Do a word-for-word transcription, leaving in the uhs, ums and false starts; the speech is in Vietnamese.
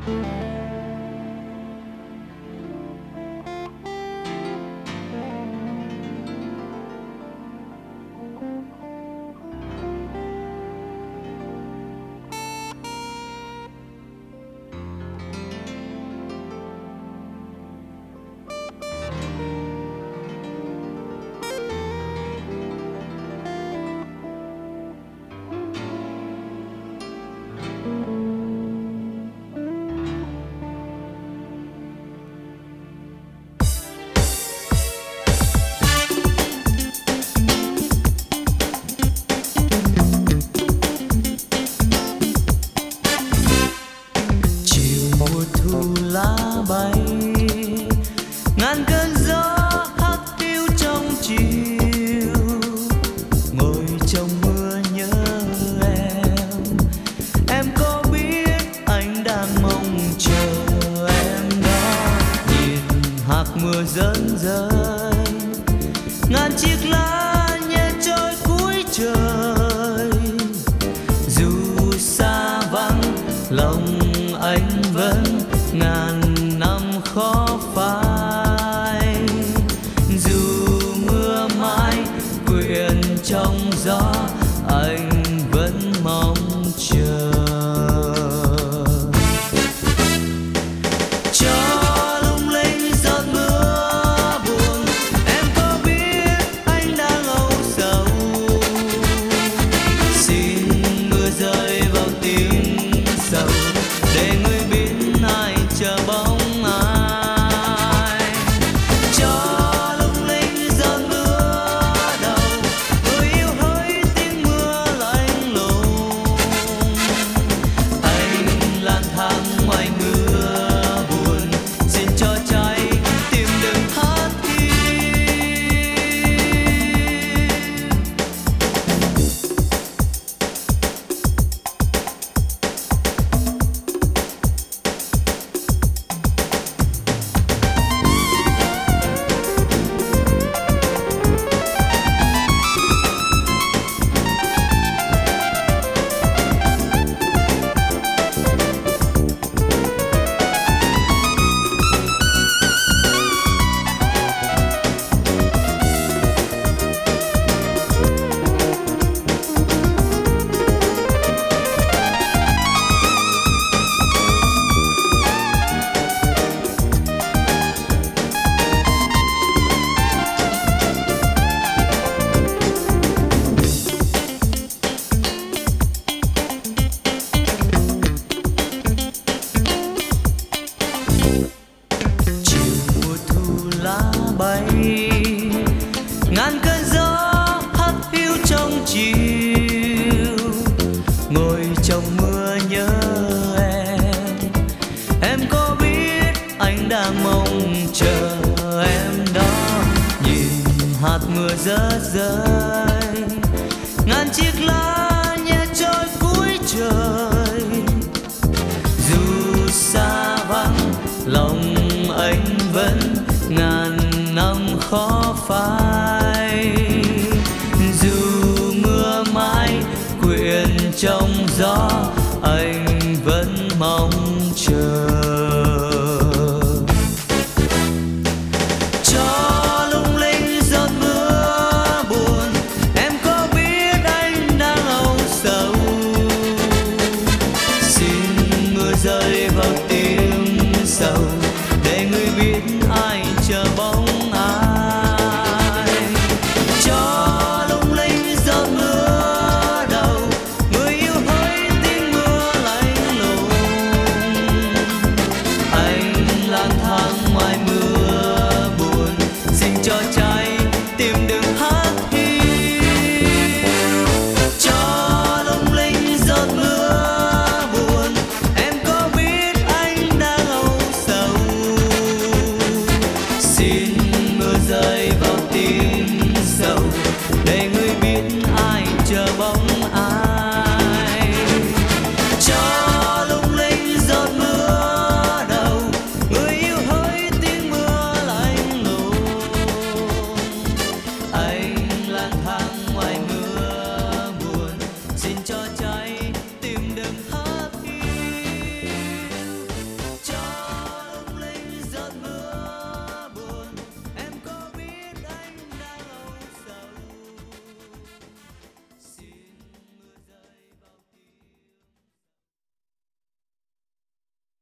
bay ngàn cơn gió hắt hiu trong chiều, ngồi trong mưa nhớ em. Em có biết anh đang mong chờ em đó, nhìn hạt mưa rơi rơi, ngàn chiếc lá nhẹ trôi cuối trời. Dù xa vắng lòng anh vẫn ngàn năm khó phai, dù mưa mãi quyện trong gió anh vẫn mong chờ. Cho lung linh giọt mưa buồn, em có biết anh đang âu sầu. Xin mưa rơi vào tiếng sầu để người biết ai chờ bóng ai. Cho lung linh giọt mưa đầu, người yêu hỡi tiếng mưa lạnh lùng. Anh lang thang ngoài mưa buồn, xin cho trái tim đừng hát đi. Bay ngàn cơn gió hắt hiu trong chiều, ngồi trong mưa nhớ em. Em có biết anh đang mong chờ em đó, nhìn hạt mưa rơi rơi, ngàn chiếc lá nhẹ trôi cuối trời. Dù xa vắng lòng anh vẫn ngàn năm khó phai, dù mưa mãi quyện trong gió anh vẫn mong chờ. Cho lung linh giọt mưa buồn, em có biết anh đang âu sầu. Xin mưa rơi vào tiếng sầu